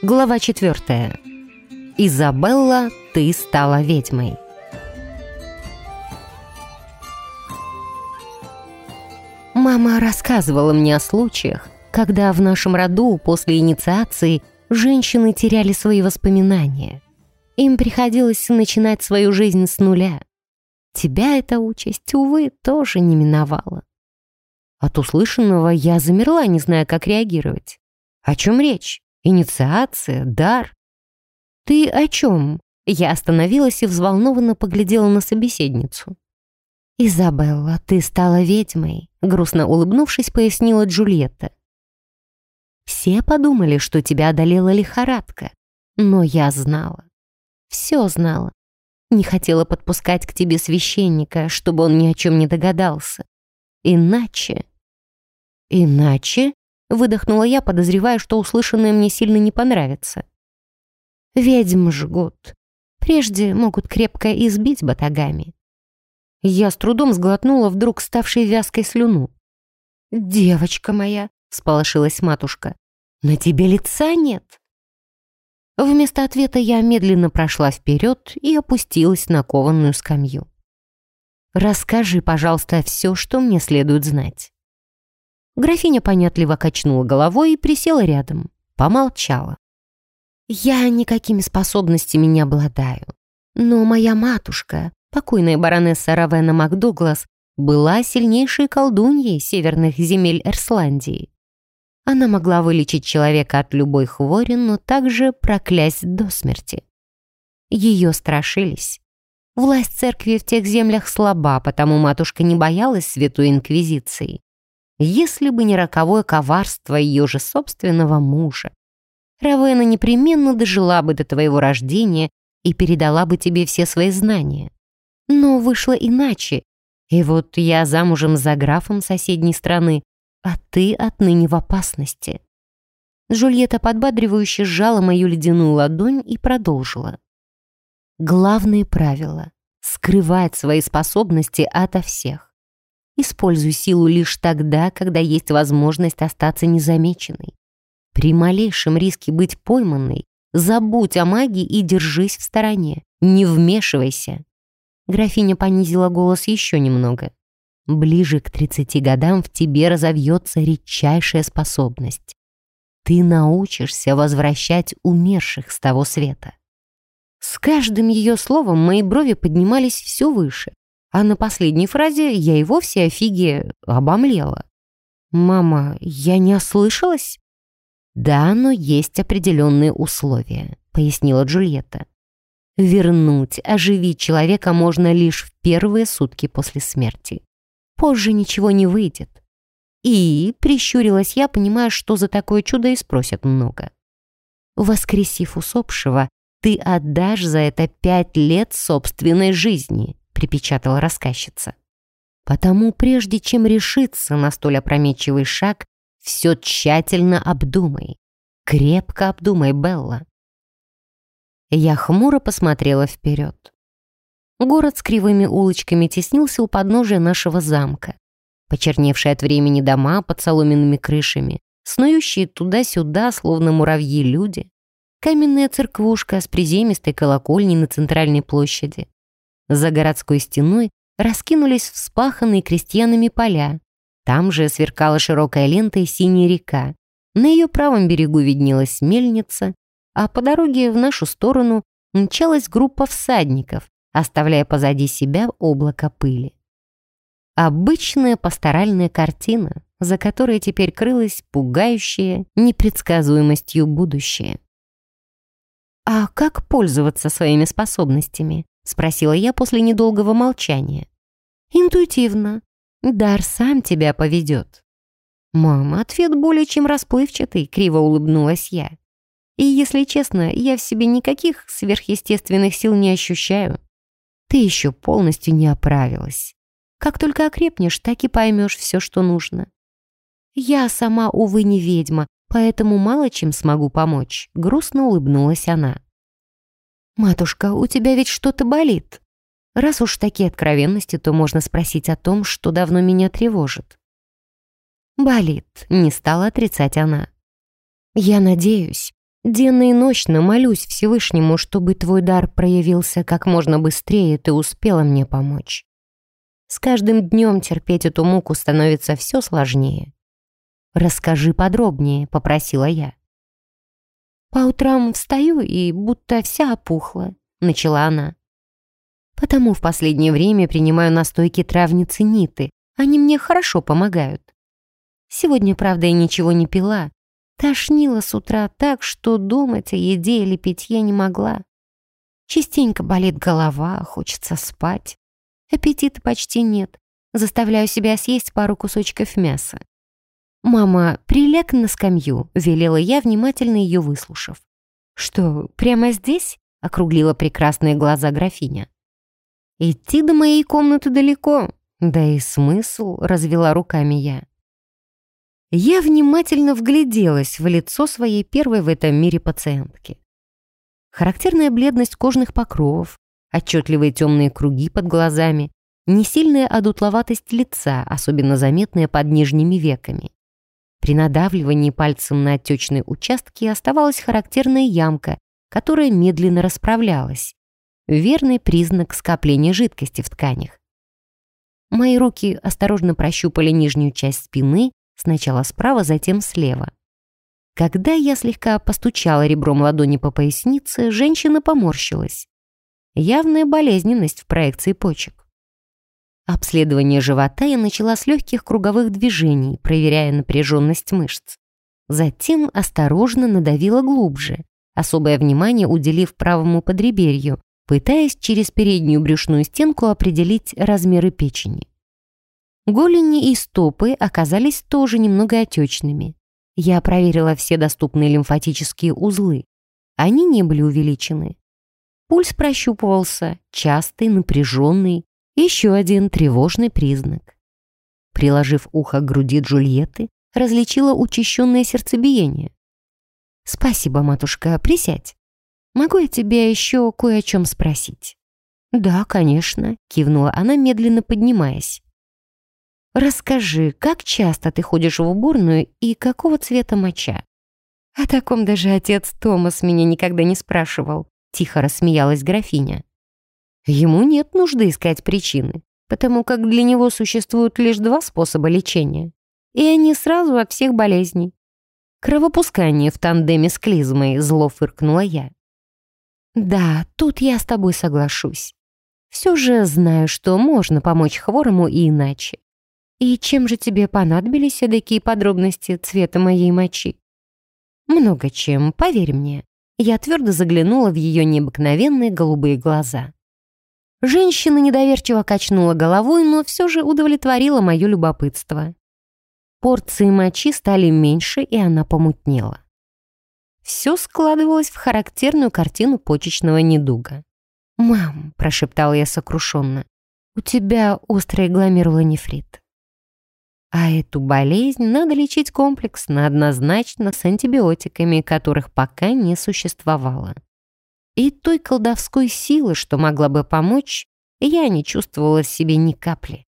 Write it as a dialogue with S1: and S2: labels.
S1: Глава 4. Изабелла, ты стала ведьмой. Мама рассказывала мне о случаях, когда в нашем роду после инициации женщины теряли свои воспоминания. Им приходилось начинать свою жизнь с нуля. Тебя эта участь, увы, тоже не миновала. От услышанного я замерла, не зная, как реагировать. О чем речь? Инициация? Дар? Ты о чем? Я остановилась и взволнованно поглядела на собеседницу. «Изабелла, ты стала ведьмой», — грустно улыбнувшись, пояснила Джульетта. «Все подумали, что тебя одолела лихорадка, но я знала. Все знала. Не хотела подпускать к тебе священника, чтобы он ни о чем не догадался. Иначе...» «Иначе?» — выдохнула я, подозревая, что услышанное мне сильно не понравится. «Ведьм жгут. Прежде могут крепко избить батагами». Я с трудом сглотнула вдруг ставшей вязкой слюну. «Девочка моя!» — всполошилась матушка. «На тебе лица нет!» Вместо ответа я медленно прошла вперед и опустилась на кованную скамью. «Расскажи, пожалуйста, все, что мне следует знать». Графиня понятливо качнула головой и присела рядом, помолчала. «Я никакими способностями не обладаю, но моя матушка, покойная баронесса Равена МакДуглас, была сильнейшей колдуньей северных земель Эрсландии. Она могла вылечить человека от любой хвори, но также проклясть до смерти. Ее страшились. Власть церкви в тех землях слаба, потому матушка не боялась Святой Инквизиции. Если бы не роковое коварство ее же собственного мужа, Равена непременно дожила бы до твоего рождения и передала бы тебе все свои знания. Но вышло иначе, и вот я замужем за графом соседней страны, а ты отныне в опасности». Джульетта подбадривающе сжала мою ледяную ладонь и продолжила. «Главное правило — скрывать свои способности ото всех. Используй силу лишь тогда, когда есть возможность остаться незамеченной. При малейшем риске быть пойманной, забудь о магии и держись в стороне. Не вмешивайся». Графиня понизила голос еще немного. «Ближе к 30 годам в тебе разовьется редчайшая способность. Ты научишься возвращать умерших с того света». С каждым ее словом мои брови поднимались все выше, а на последней фразе я и вовсе офиге обомлела. «Мама, я не ослышалась?» «Да, но есть определенные условия», — пояснила Джульетта. «Вернуть, оживить человека можно лишь в первые сутки после смерти. Позже ничего не выйдет». И прищурилась я, понимая, что за такое чудо и спросят много. «Воскресив усопшего, ты отдашь за это 5 лет собственной жизни», — припечатала рассказчица. «Потому прежде чем решиться на столь опрометчивый шаг, все тщательно обдумай. Крепко обдумай, Белла». Я хмуро посмотрела вперед. Город с кривыми улочками теснился у подножия нашего замка. Почерневшие от времени дома под соломенными крышами, снующие туда-сюда, словно муравьи, люди, каменная церквушка с приземистой колокольней на центральной площади. За городской стеной раскинулись вспаханные крестьянами поля. Там же сверкала широкая лента и синяя река. На ее правом берегу виднелась мельница, а по дороге в нашу сторону мчалась группа всадников, оставляя позади себя облако пыли. Обычная пасторальная картина, за которой теперь крылось пугающее непредсказуемостью будущее. «А как пользоваться своими способностями?» — спросила я после недолгого молчания. «Интуитивно. Дар сам тебя поведет». «Мама, ответ более чем расплывчатый», — криво улыбнулась я. «И, если честно, я в себе никаких сверхъестественных сил не ощущаю. Ты еще полностью не оправилась. Как только окрепнешь, так и поймешь все, что нужно. Я сама, увы, не ведьма, поэтому мало чем смогу помочь», — грустно улыбнулась она. «Матушка, у тебя ведь что-то болит. Раз уж такие откровенности, то можно спросить о том, что давно меня тревожит». «Болит», — не стала отрицать она. «Я надеюсь, Денно и ночно молюсь Всевышнему, чтобы твой дар проявился как можно быстрее, ты успела мне помочь. С каждым днем терпеть эту муку становится все сложнее. «Расскажи подробнее», — попросила я. «По утрам встаю и будто вся опухла», — начала она. «Потому в последнее время принимаю настойки травницы Ниты. Они мне хорошо помогают. Сегодня, правда, я ничего не пила. Тошнило с утра так, что думать о еде или питье не могла. Частенько болит голова, хочется спать. Аппетита почти нет. Заставляю себя съесть пару кусочков мяса. «Мама, приляг на скамью», — велела я, внимательно ее выслушав. «Что, прямо здесь?» — округлила прекрасные глаза графиня. «Идти до моей комнаты далеко. Да и смысл», — развела руками я. Я внимательно вгляделась в лицо своей первой в этом мире пациентки. Характерная бледность кожных покровов, отчетливые темные круги под глазами, несильная одутловатость лица, особенно заметная под нижними веками. При надавливании пальцем на отечные участки оставалась характерная ямка, которая медленно расправлялась. Верный признак скопления жидкости в тканях. Мои руки осторожно прощупали нижнюю часть спины, сначала справа, затем слева. Когда я слегка постучала ребром ладони по пояснице, женщина поморщилась. Явная болезненность в проекции почек. Обследование живота я начала с легких круговых движений, проверяя напряженность мышц. Затем осторожно надавила глубже, особое внимание уделив правому подреберью, пытаясь через переднюю брюшную стенку определить размеры печени. Голени и стопы оказались тоже немного отечными. Я проверила все доступные лимфатические узлы. Они не были увеличены. Пульс прощупывался, частый, напряженный, еще один тревожный признак. Приложив ухо к груди Джульетты, различила учащенное сердцебиение. «Спасибо, матушка, присядь. Могу я тебя еще кое о чем спросить?» «Да, конечно», — кивнула она, медленно поднимаясь. «Расскажи, как часто ты ходишь в уборную и какого цвета моча?» «О таком даже отец Томас меня никогда не спрашивал», — тихо рассмеялась графиня. «Ему нет нужды искать причины, потому как для него существуют лишь два способа лечения, и они сразу от всех болезней. Кровопускание в тандеме с клизмой», — зло фыркнула я. «Да, тут я с тобой соглашусь. Все же знаю, что можно помочь хворому и иначе. И чем же тебе понадобились такие подробности цвета моей мочи?» «Много чем, поверь мне». Я твердо заглянула в ее необыкновенные голубые глаза. Женщина недоверчиво качнула головой, но все же удовлетворила мое любопытство. Порции мочи стали меньше, и она помутнела. Все складывалось в характерную картину почечного недуга. «Мам», — прошептала я сокрушенно, — «у тебя острый гломерулонефрит. А эту болезнь надо лечить комплексно, однозначно, с антибиотиками, которых пока не существовало. И той колдовской силы, что могла бы помочь, я не чувствовала в себе ни капли.